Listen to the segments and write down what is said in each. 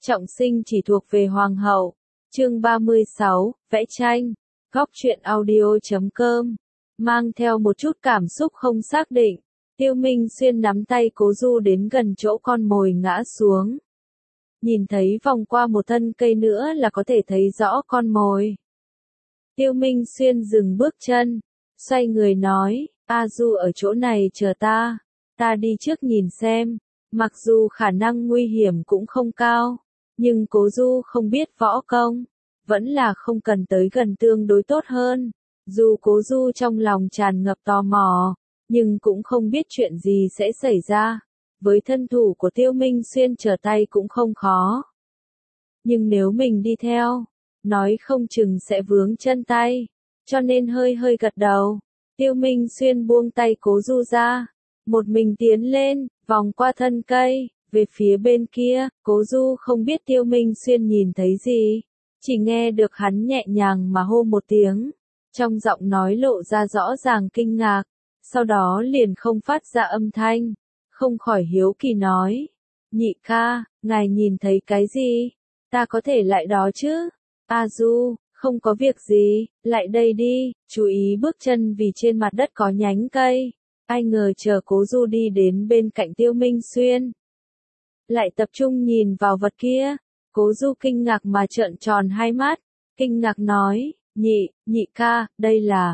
Trọng sinh chỉ thuộc về hoàng hậu. Chương 36, vẽ tranh. Góc truyện audio.com. Mang theo một chút cảm xúc không xác định, Tiêu Minh Xuyên nắm tay Cố Du đến gần chỗ con mồi ngã xuống. Nhìn thấy vòng qua một thân cây nữa là có thể thấy rõ con mồi. Tiêu Minh Xuyên dừng bước chân, xoay người nói, A Du ở chỗ này chờ ta đi trước nhìn xem. Mặc dù khả năng nguy hiểm cũng không cao, nhưng Cố Du không biết võ công, vẫn là không cần tới gần tương đối tốt hơn. Dù Cố Du trong lòng tràn ngập tò mò, nhưng cũng không biết chuyện gì sẽ xảy ra. Với thân thủ của Tiêu Minh Xuyên trở tay cũng không khó. Nhưng nếu mình đi theo, nói không chừng sẽ vướng chân tay, cho nên hơi gật đầu. Tiêu Minh Xuyên buông tay Cố Du ra, một mình tiến lên, vòng qua thân cây, về phía bên kia. Cố Du không biết Tiêu Minh Xuyên nhìn thấy gì, chỉ nghe được hắn nhẹ nhàng mà hô một tiếng, trong giọng nói lộ ra rõ ràng kinh ngạc, sau đó liền không phát ra âm thanh, không khỏi hiếu kỳ nói, nhị ca, ngài nhìn thấy cái gì? Ta có thể lại đó chứ? A Du, không có việc gì, lại đây đi, chú ý bước chân vì trên mặt đất có nhánh cây. Ai ngờ chờ Cố Du đi đến bên cạnh Tiêu Minh Xuyên, lại tập trung nhìn vào vật kia. Cố Du kinh ngạc mà trợn tròn hai mắt, kinh ngạc nói, nhị ca, đây là,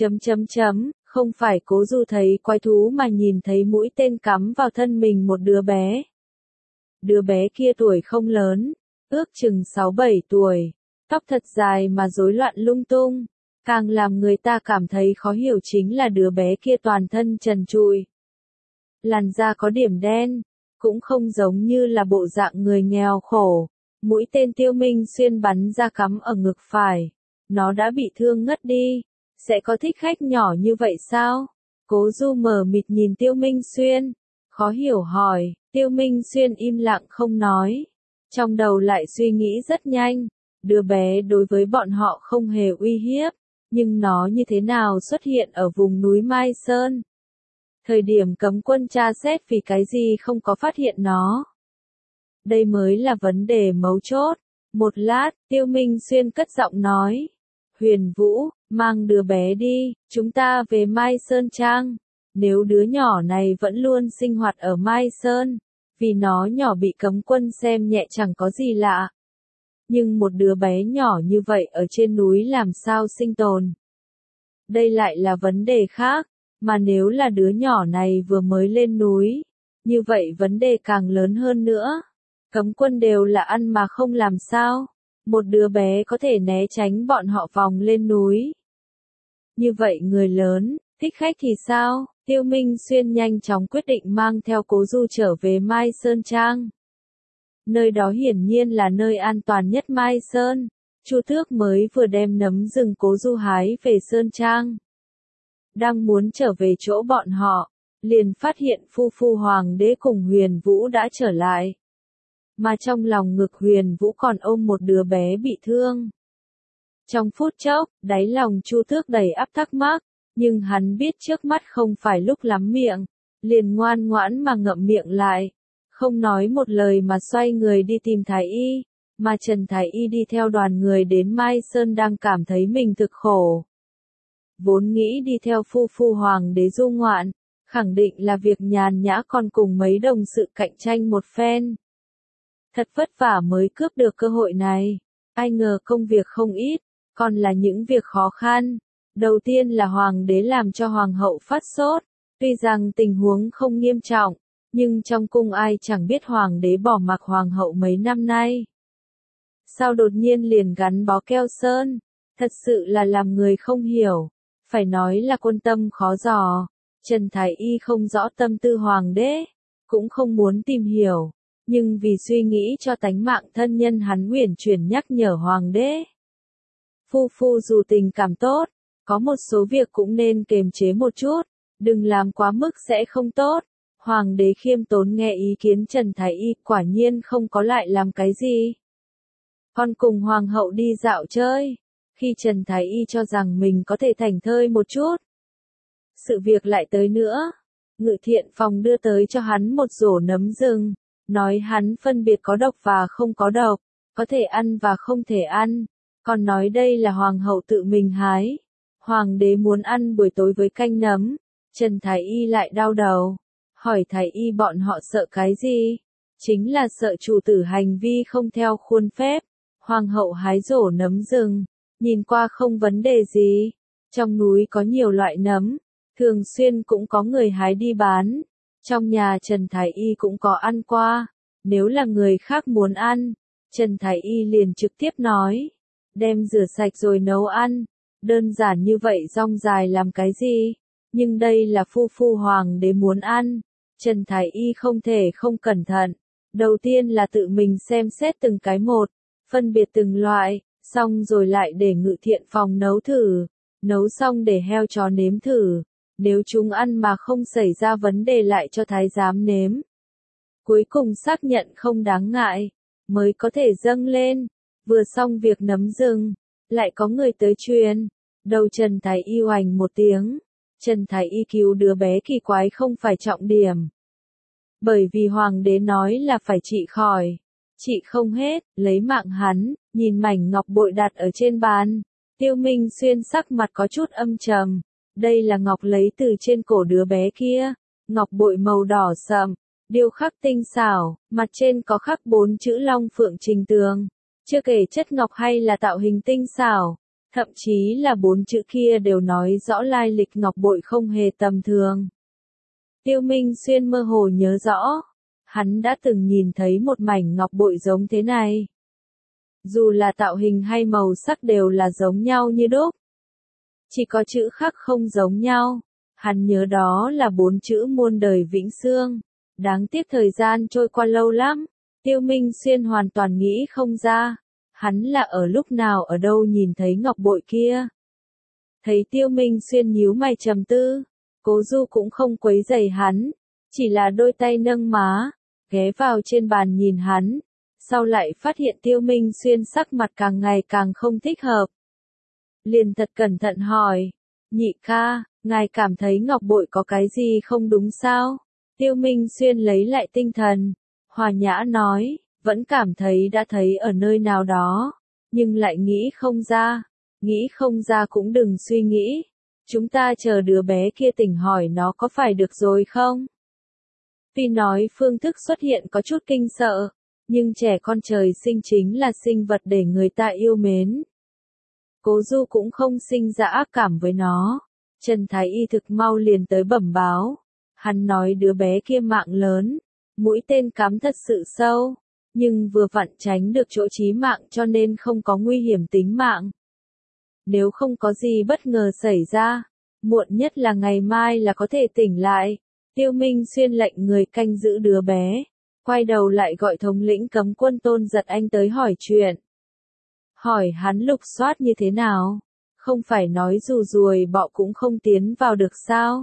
không phải. Cố Du thấy quái thú mà nhìn thấy mũi tên cắm vào thân mình một đứa bé. Đứa bé kia tuổi không lớn, ước chừng 6-7 tuổi, tóc thật dài mà rối loạn lung tung. Càng làm người ta cảm thấy khó hiểu chính là đứa bé kia toàn thân trần trụi. Làn da có điểm đen, cũng không giống như là bộ dạng người nghèo khổ. Mũi tên Tiêu Minh Xuyên bắn ra cắm ở ngực phải. Nó đã bị thương ngất đi. Sẽ có thích khách nhỏ như vậy sao? Cố Du mờ mịt nhìn Tiêu Minh Xuyên, khó hiểu hỏi. Tiêu Minh Xuyên im lặng không nói. Trong đầu lại suy nghĩ rất nhanh. Đứa bé đối với bọn họ không hề uy hiếp. Nhưng nó như thế nào xuất hiện ở vùng núi Mai Sơn? Thời điểm cấm quân tra xét vì cái gì không có phát hiện nó? Đây mới là vấn đề mấu chốt. Một lát, Tiêu Minh Xuyên cất giọng nói. Huyền Vũ, mang đứa bé đi, chúng ta về Mai Sơn Trang. Nếu đứa nhỏ này vẫn luôn sinh hoạt ở Mai Sơn, vì nó nhỏ bị cấm quân xem nhẹ chẳng có gì lạ. Nhưng một đứa bé nhỏ như vậy ở trên núi làm sao sinh tồn? Đây lại là vấn đề khác, mà nếu là đứa nhỏ này vừa mới lên núi, như vậy vấn đề càng lớn hơn nữa. Cấm quân đều là ăn mà không làm sao? Một đứa bé có thể né tránh bọn họ vòng lên núi. Như vậy người lớn, thích khách thì sao? Tiêu Minh Xuyên nhanh chóng quyết định mang theo Cố Du trở về Mai Sơn Trang. Nơi đó hiển nhiên là nơi an toàn nhất Mai Sơn. Chu Tước mới vừa đem nấm rừng Cố Du hái về Sơn Trang. Đang muốn trở về chỗ bọn họ, liền phát hiện Phu Hoàng đế cùng Huyền Vũ đã trở lại. Mà trong lòng ngực Huyền Vũ còn ôm một đứa bé bị thương. Trong phút chốc, đáy lòng Chu Tước đầy ắp thắc mắc, nhưng hắn biết trước mắt không phải lúc lắm miệng, liền ngoan ngoãn mà ngậm miệng lại. Không nói một lời mà xoay người đi tìm Thái Y, mà Trần Thái Y đi theo đoàn người đến Mai Sơn đang cảm thấy mình thực khổ. Vốn nghĩ đi theo Phu Hoàng đế du ngoạn, khẳng định là việc nhàn nhã còn cùng mấy đồng sự cạnh tranh một phen. Thật vất vả mới cướp được cơ hội này, ai ngờ công việc không ít, còn là những việc khó khăn. Đầu tiên là Hoàng đế làm cho Hoàng hậu phát sốt, tuy rằng tình huống không nghiêm trọng, nhưng trong cung ai chẳng biết Hoàng đế bỏ mặc Hoàng hậu mấy năm nay. Sao đột nhiên liền gắn bó keo sơn, thật sự là làm người không hiểu, phải nói là quân tâm khó dò. Trần Thái Y không rõ tâm tư Hoàng đế, cũng không muốn tìm hiểu, nhưng vì suy nghĩ cho tánh mạng thân nhân hắn uyển chuyển nhắc nhở Hoàng đế. Phu dù tình cảm tốt, có một số việc cũng nên kiềm chế một chút, đừng làm quá mức sẽ không tốt. Hoàng đế khiêm tốn nghe ý kiến Trần Thái Y, quả nhiên không có lại làm cái gì. Con cùng Hoàng hậu đi dạo chơi, khi Trần Thái Y cho rằng mình có thể thảnh thơi một chút. Sự việc lại tới nữa, Ngự Thiện Phòng đưa tới cho hắn một rổ nấm rừng, nói hắn phân biệt có độc và không có độc, có thể ăn và không thể ăn, còn nói đây là hoàng hậu tự mình hái. Hoàng đế muốn ăn buổi tối với canh nấm, Trần Thái Y lại đau đầu, hỏi Thái Y bọn họ sợ cái gì? Chính là sợ chủ tử hành vi không theo khuôn phép. Hoàng hậu hái rổ nấm rừng, nhìn qua không vấn đề gì. Trong núi có nhiều loại nấm, thường xuyên cũng có người hái đi bán. Trong nhà Trần Thái Y cũng có ăn qua, nếu là người khác muốn ăn, Trần Thái Y liền trực tiếp nói, đem rửa sạch rồi nấu ăn, đơn giản như vậy rong dài làm cái gì, nhưng đây là phu hoàng đế muốn ăn, Trần Thái Y không thể không cẩn thận, đầu tiên là tự mình xem xét từng cái một, phân biệt từng loại, xong rồi lại để ngự thiện phòng nấu thử, nấu xong để heo chó nếm thử. Nếu chúng ăn mà không xảy ra vấn đề lại cho thái giám nếm. Cuối cùng xác nhận không đáng ngại, mới có thể dâng lên. Vừa xong việc nấm rừng, lại có người tới truyền. Đầu Trần Thái Y oành một tiếng. Trần Thái Y cứu đứa bé kỳ quái không phải trọng điểm. Bởi vì hoàng đế nói là phải trị khỏi. Trị không hết, lấy mạng hắn, nhìn mảnh ngọc bội đặt ở trên bàn. Tiêu Minh Xuyên sắc mặt có chút âm trầm. Đây là ngọc lấy từ trên cổ đứa bé kia, ngọc bội màu đỏ sậm, điêu khắc tinh xảo, mặt trên có khắc 4 chữ long phượng trình tường, chưa kể chất ngọc hay là tạo hình tinh xảo, thậm chí là 4 chữ kia đều nói rõ lai lịch ngọc bội không hề tầm thường. Tiêu Minh Xuyên mơ hồ nhớ rõ, hắn đã từng nhìn thấy một mảnh ngọc bội giống thế này. Dù là tạo hình hay màu sắc đều là giống nhau như đúc. Chỉ có chữ khắc không giống nhau. Hắn nhớ đó là 4 chữ muôn đời vĩnh xương. Đáng tiếc thời gian trôi qua lâu lắm. Tiêu Minh Xuyên hoàn toàn nghĩ không ra. Hắn là ở lúc nào ở đâu nhìn thấy ngọc bội kia. Thấy Tiêu Minh Xuyên nhíu mày trầm tư. Cố Du cũng không quấy rầy hắn. Chỉ là đôi tay nâng má. Ghé vào trên bàn nhìn hắn. Sau lại phát hiện Tiêu Minh Xuyên sắc mặt càng ngày càng không thích hợp. Liền thật cẩn thận hỏi, nhị ca, ngài cảm thấy ngọc bội có cái gì không đúng sao? Tiêu Minh Xuyên lấy lại tinh thần, hòa nhã nói, vẫn cảm thấy đã thấy ở nơi nào đó, nhưng lại nghĩ không ra cũng đừng suy nghĩ, chúng ta chờ đứa bé kia tỉnh hỏi nó có phải được rồi không? Tuy nói phương thức xuất hiện có chút kinh sợ, nhưng trẻ con trời sinh chính là sinh vật để người ta yêu mến. Cố Du cũng không sinh ra ác cảm với nó. Trần Thái Y thực mau liền tới bẩm báo. Hắn nói đứa bé kia mạng lớn, mũi tên cắm thật sự sâu, nhưng vừa vặn tránh được chỗ chí mạng cho nên không có nguy hiểm tính mạng. Nếu không có gì bất ngờ xảy ra, muộn nhất là ngày mai là có thể tỉnh lại. Tiêu Minh Xuyên lệnh người canh giữ đứa bé, quay đầu lại gọi thống lĩnh cấm quân Tôn Giật Anh tới hỏi chuyện. Hỏi hắn lục soát như thế nào? Không phải nói dù ruồi bọ cũng không tiến vào được sao?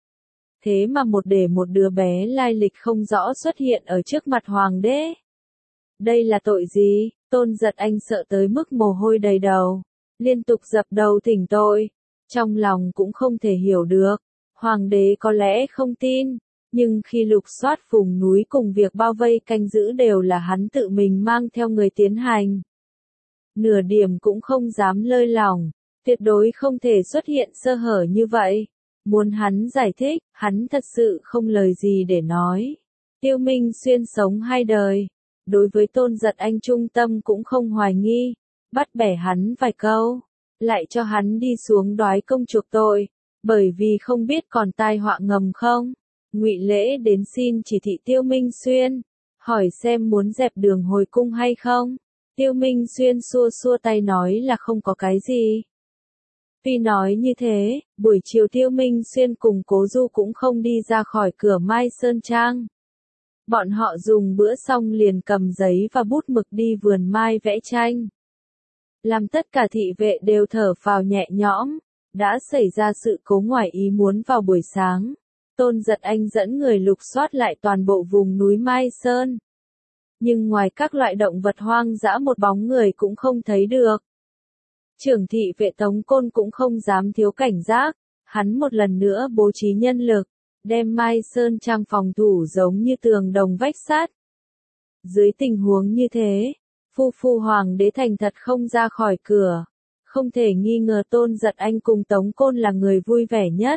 Thế mà một đứa bé lai lịch không rõ xuất hiện ở trước mặt hoàng đế. Đây là tội gì? Tôn Giật Anh sợ tới mức mồ hôi đầy đầu, liên tục dập đầu thỉnh tội. Trong lòng cũng không thể hiểu được, hoàng đế có lẽ không tin, nhưng khi lục soát vùng núi cùng việc bao vây canh giữ đều là hắn tự mình mang theo người tiến hành. Nửa điểm cũng không dám lơi lỏng, tuyệt đối không thể xuất hiện sơ hở như vậy. Muốn hắn giải thích, hắn thật sự không lời gì để nói. Tiêu Minh Xuyên sống 2 đời, đối với Tôn Giật Anh trung tâm cũng không hoài nghi, bắt bẻ hắn vài câu, lại cho hắn đi xuống đoái công chuộc tội, bởi vì không biết còn tai họa ngầm không. Ngụy Lễ đến xin chỉ thị Tiêu Minh Xuyên, hỏi xem muốn dẹp đường hồi cung hay không. Tiêu Minh Xuyên xua xua tay nói là không có cái gì. Tuy nói như thế, buổi chiều Tiêu Minh Xuyên cùng Cố Du cũng không đi ra khỏi cửa Mai Sơn Trang. Bọn họ dùng bữa xong liền cầm giấy và bút mực đi vườn mai vẽ tranh. Làm tất cả thị vệ đều thở phào nhẹ nhõm, đã xảy ra sự cố ngoài ý muốn vào buổi sáng. Tôn Giật Anh dẫn người lục soát lại toàn bộ vùng núi Mai Sơn. Nhưng ngoài các loại động vật hoang dã một bóng người cũng không thấy được. Trưởng thị vệ Tống Côn cũng không dám thiếu cảnh giác, hắn một lần nữa bố trí nhân lực, đem Mai Sơn Trang phòng thủ giống như tường đồng vách sắt. Dưới tình huống như thế, phu hoàng đế thành thật không ra khỏi cửa. Không thể nghi ngờ Tôn Giật Anh cùng Tống Côn là người vui vẻ nhất.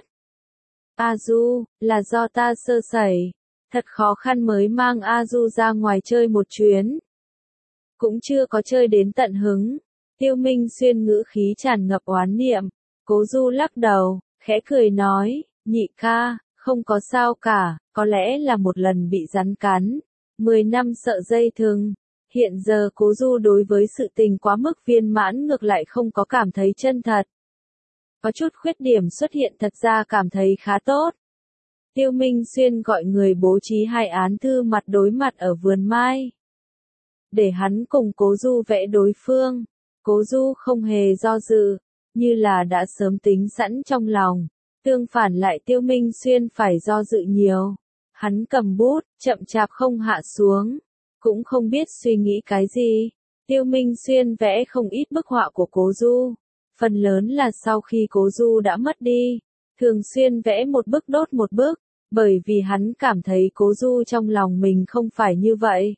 A Du, là do ta sơ sẩy. Thật khó khăn mới mang A Du ra ngoài chơi một chuyến. Cũng chưa có chơi đến tận hứng. Tiêu Minh Xuyên ngữ khí tràn ngập oán niệm. Cố Du lắc đầu, khẽ cười nói, nhị ca, không có sao cả, có lẽ là một lần bị rắn cắn. 10 năm sợ dây thừng. Hiện giờ Cố Du đối với sự tình quá mức viên mãn ngược lại không có cảm thấy chân thật. Có chút khuyết điểm xuất hiện thật ra cảm thấy khá tốt. Tiêu Minh Xuyên gọi người bố trí 2 án thư mặt đối mặt ở vườn mai. Để hắn cùng Cố Du vẽ đối phương. Cố Du không hề do dự, như là đã sớm tính sẵn trong lòng. Tương phản lại Tiêu Minh Xuyên phải do dự nhiều. Hắn cầm bút, chậm chạp không hạ xuống. Cũng không biết suy nghĩ cái gì. Tiêu Minh Xuyên vẽ không ít bức họa của Cố Du. Phần lớn là sau khi Cố Du đã mất đi. Thường xuyên vẽ một bức đốt một bức. Bởi vì hắn cảm thấy Cố Du trong lòng mình không phải như vậy.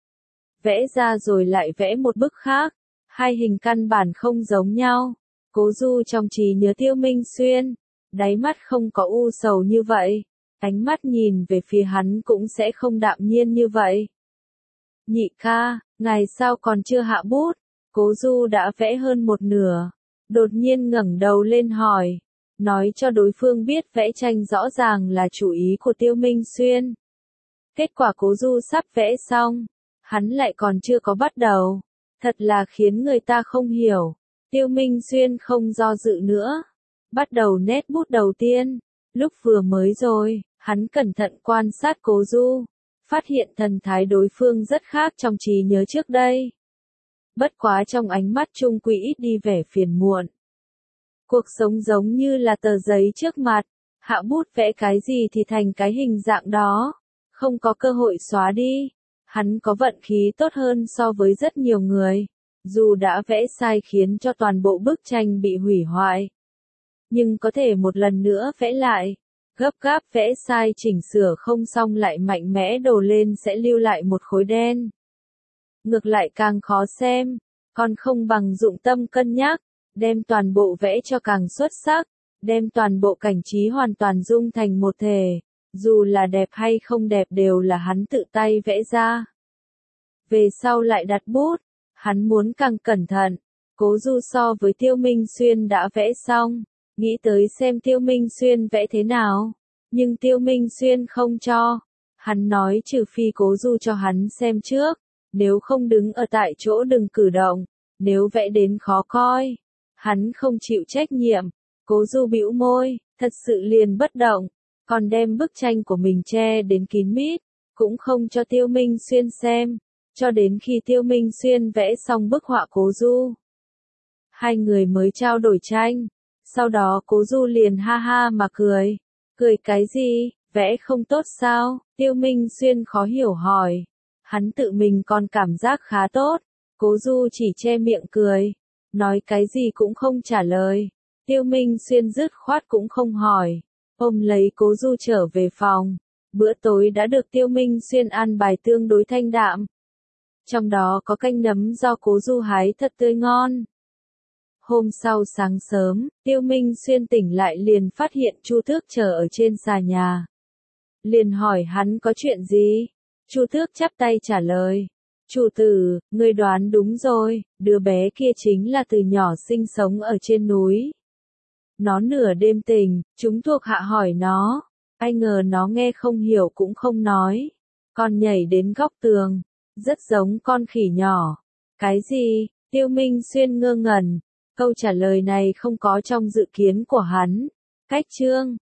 Vẽ ra rồi lại vẽ một bức khác. 2 hình căn bản không giống nhau. Cố Du trong trí nhớ Tiêu Minh Xuyên. Đáy mắt không có u sầu như vậy. Ánh mắt nhìn về phía hắn cũng sẽ không đạm nhiên như vậy. Nhị ca, ngài sao còn chưa hạ bút? Cố Du đã vẽ hơn một nửa. Đột nhiên ngẩng đầu lên hỏi. Nói cho đối phương biết vẽ tranh rõ ràng là chủ ý của Tiêu Minh Xuyên. Kết quả Cố Du sắp vẽ xong. Hắn lại còn chưa có bắt đầu. Thật là khiến người ta không hiểu. Tiêu Minh Xuyên không do dự nữa. Bắt đầu nét bút đầu tiên. Lúc vừa mới rồi, hắn cẩn thận quan sát Cố Du. Phát hiện thần thái đối phương rất khác trong trí nhớ trước đây. Bất quá trong ánh mắt trung quy ít đi vẻ phiền muộn. Cuộc sống giống như là tờ giấy trước mặt. Hạ bút vẽ cái gì thì thành cái hình dạng đó. Không có cơ hội xóa đi. Hắn có vận khí tốt hơn so với rất nhiều người. Dù đã vẽ sai khiến cho toàn bộ bức tranh bị hủy hoại. Nhưng có thể một lần nữa vẽ lại. Gấp gáp vẽ sai chỉnh sửa không xong lại mạnh mẽ đổ lên sẽ lưu lại một khối đen. Ngược lại càng khó xem. Còn không bằng dụng tâm cân nhắc. Đem toàn bộ vẽ cho càng xuất sắc. Đem toàn bộ cảnh trí hoàn toàn dung thành một thể. Dù là đẹp hay không đẹp đều là hắn tự tay vẽ ra. Về sau lại đặt bút. Hắn muốn càng cẩn thận. Cố Du so với Tiêu Minh Xuyên đã vẽ xong. Nghĩ tới xem Tiêu Minh Xuyên vẽ thế nào. Nhưng Tiêu Minh Xuyên không cho. Hắn nói trừ phi Cố Du cho hắn xem trước. Nếu không đứng ở tại chỗ đừng cử động. Nếu vẽ đến khó coi. Hắn không chịu trách nhiệm. Cố Du bĩu môi, thật sự liền bất động. Còn đem bức tranh của mình che đến kín mít. Cũng không cho Tiêu Minh Xuyên xem. Cho đến khi Tiêu Minh Xuyên vẽ xong bức họa Cố Du. 2 người mới trao đổi tranh. Sau đó Cố Du liền ha ha mà cười. Cười cái gì, vẽ không tốt sao? Tiêu Minh Xuyên khó hiểu hỏi. Hắn tự mình còn cảm giác khá tốt. Cố Du chỉ che miệng cười. Nói cái gì cũng không trả lời. Tiêu Minh Xuyên dứt khoát cũng không hỏi. Ôm lấy Cố Du trở về phòng. Bữa tối đã được Tiêu Minh Xuyên ăn bài tương đối thanh đạm. Trong đó có canh nấm do Cố Du hái thật tươi ngon. Hôm sau sáng sớm, Tiêu Minh Xuyên tỉnh lại liền phát hiện Chu Tước chờ ở trên xà nhà. Liền hỏi hắn có chuyện gì? Chu Tước chắp tay trả lời. Chủ tử, ngươi đoán đúng rồi, đứa bé kia chính là từ nhỏ sinh sống ở trên núi. Nó nửa đêm tỉnh, chúng thuộc hạ hỏi nó. Ai ngờ nó nghe không hiểu cũng không nói. Còn nhảy đến góc tường. Rất giống con khỉ nhỏ. Cái gì? Tiêu Minh Xuyên ngơ ngẩn. Câu trả lời này không có trong dự kiến của hắn. Cách chương